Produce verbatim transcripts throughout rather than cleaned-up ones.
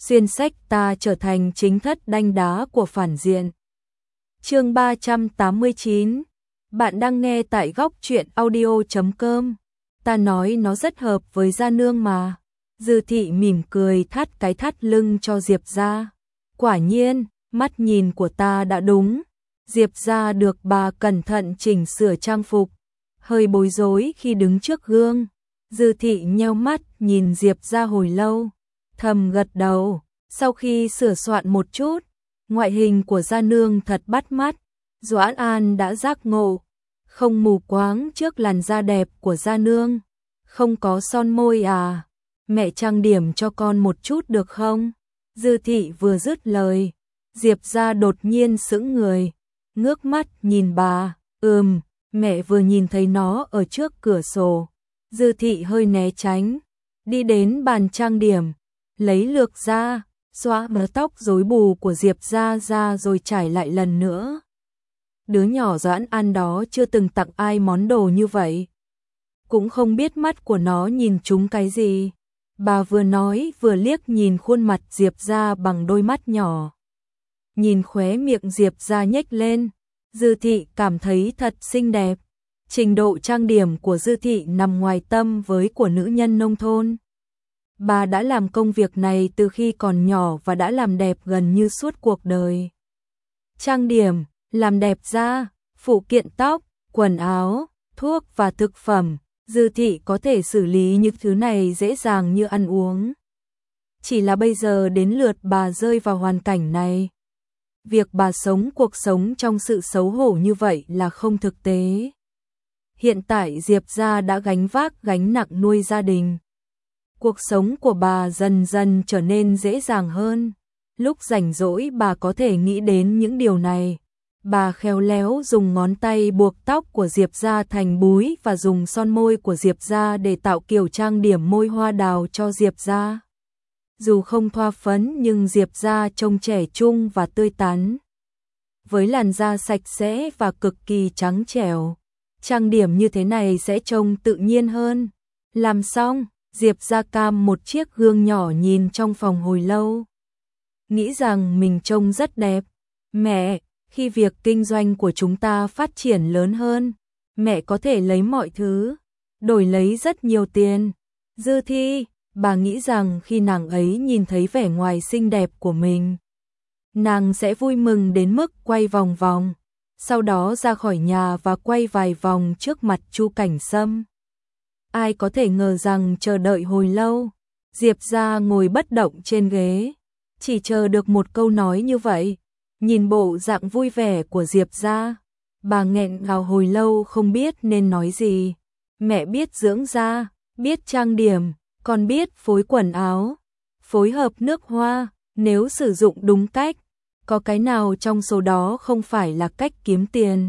xuyên sách ta trở thành chính thất đanh đá của phản diện. Chương ba trăm tám mươi chín. Bạn đang nghe tại góc truyện audio chấm com. Ta nói nó rất hợp với Gia Nương mà. Dư Thị mỉm cười thắt cái thắt lưng cho Diệp Gia. Quả nhiên, mắt nhìn của ta đã đúng. Diệp Gia được bà cẩn thận chỉnh sửa trang phục, hơi bối rối khi đứng trước gương. Dư Thị nheo mắt nhìn Diệp Gia hồi lâu, thầm gật đầu. Sau khi sửa soạn một chút, ngoại hình của Gia Nương thật bắt mắt. Doãn An đã giác ngộ, không mù quáng trước làn da đẹp của Gia Nương. Không có son môi à? Mẹ trang điểm cho con một chút được không? Dư Thị vừa dứt lời, Diệp Gia đột nhiên sững người, ngước mắt nhìn bà. Ừm, mẹ vừa nhìn thấy nó ở trước cửa sổ. Dư Thị hơi né tránh, đi đến bàn trang điểm, lấy lược ra, xóa bớt tóc rối bù của Diệp Gia ra rồi trải lại lần nữa. Đứa nhỏ Doãn An đó chưa từng tặng ai món đồ như vậy, cũng không biết mắt của nó nhìn trúng cái gì. Bà vừa nói vừa liếc nhìn khuôn mặt Diệp Gia bằng đôi mắt nhỏ. Nhìn khóe miệng Diệp Gia nhếch lên, Dư Thị cảm thấy thật xinh đẹp. Trình độ trang điểm của Dư Thị nằm ngoài tâm với của nữ nhân nông thôn. Bà đã làm công việc này từ khi còn nhỏ và đã làm đẹp gần như suốt cuộc đời. Trang điểm, làm đẹp da, phụ kiện tóc, quần áo, thuốc và thực phẩm, Dư Thị có thể xử lý những thứ này dễ dàng như ăn uống. Chỉ là bây giờ đến lượt bà rơi vào hoàn cảnh này. Việc bà sống cuộc sống trong sự xấu hổ như vậy là không thực tế. Hiện tại Diệp Gia đã gánh vác gánh nặng nuôi gia đình. Cuộc sống của bà dần dần trở nên dễ dàng hơn. Lúc rảnh rỗi bà có thể nghĩ đến những điều này. Bà khéo léo dùng ngón tay buộc tóc của Diệp Gia thành búi và dùng son môi của Diệp Gia để tạo kiểu trang điểm môi hoa đào cho Diệp Gia. Dù không thoa phấn nhưng Diệp Gia trông trẻ trung và tươi tắn. Với làn da sạch sẽ và cực kỳ trắng trẻo, trang điểm như thế này sẽ trông tự nhiên hơn. Làm xong, Diệp Gia cam một chiếc gương nhỏ nhìn trong phòng hồi lâu. Nghĩ rằng mình trông rất đẹp. Mẹ, khi việc kinh doanh của chúng ta phát triển lớn hơn, mẹ có thể lấy mọi thứ, đổi lấy rất nhiều tiền. Dư Thi, bà nghĩ rằng khi nàng ấy nhìn thấy vẻ ngoài xinh đẹp của mình, nàng sẽ vui mừng đến mức quay vòng vòng, sau đó ra khỏi nhà và quay vài vòng trước mặt Chu Cảnh Sâm. Ai có thể ngờ rằng chờ đợi hồi lâu, Diệp Gia ngồi bất động trên ghế, chỉ chờ được một câu nói như vậy. Nhìn bộ dạng vui vẻ của Diệp Gia, bà nghẹn ngào hồi lâu không biết nên nói gì. Mẹ biết dưỡng da, biết trang điểm, còn biết phối quần áo, phối hợp nước hoa, nếu sử dụng đúng cách, có cái nào trong số đó không phải là cách kiếm tiền.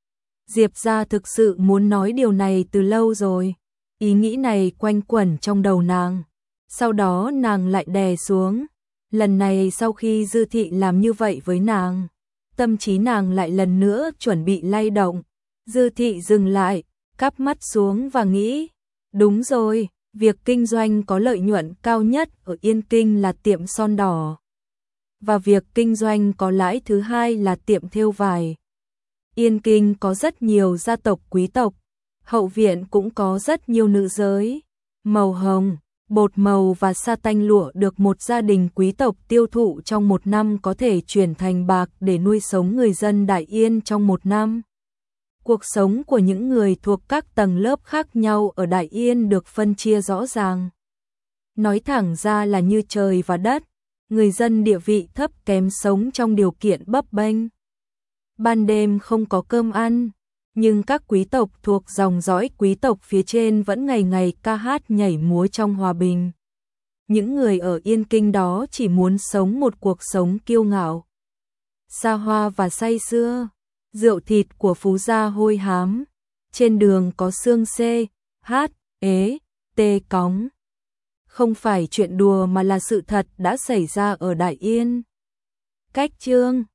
Diệp Gia thực sự muốn nói điều này từ lâu rồi, ý nghĩ này quanh quẩn trong đầu nàng, sau đó nàng lại đè xuống. Lần này sau khi Dư Thị làm như vậy với nàng, tâm trí nàng lại lần nữa chuẩn bị lay động. Dư Thị dừng lại, cắp mắt xuống và nghĩ, đúng rồi, việc kinh doanh có lợi nhuận cao nhất ở Yên Kinh là tiệm son đỏ. Và việc kinh doanh có lãi thứ hai là tiệm thêu vải. Yên Kinh có rất nhiều gia tộc quý tộc, hậu viện cũng có rất nhiều nữ giới. Màu hồng, bột màu và sa tanh lụa được một gia đình quý tộc tiêu thụ trong một năm có thể chuyển thành bạc để nuôi sống người dân Đại Yên trong một năm. Cuộc sống của những người thuộc các tầng lớp khác nhau ở Đại Yên được phân chia rõ ràng. Nói thẳng ra là như trời và đất, người dân địa vị thấp kém sống trong điều kiện bấp bênh. Ban đêm không có cơm ăn, nhưng các quý tộc thuộc dòng dõi quý tộc phía trên vẫn ngày ngày ca hát nhảy múa trong hòa bình. Những người ở Yên Kinh đó chỉ muốn sống một cuộc sống kiêu ngạo, xa hoa và say sưa. Rượu thịt của Phú gia hôi hám, trên đường có xương xê, hát, ế, tê cóng. Không phải chuyện đùa mà là sự thật đã xảy ra ở Đại Yên. Cách chương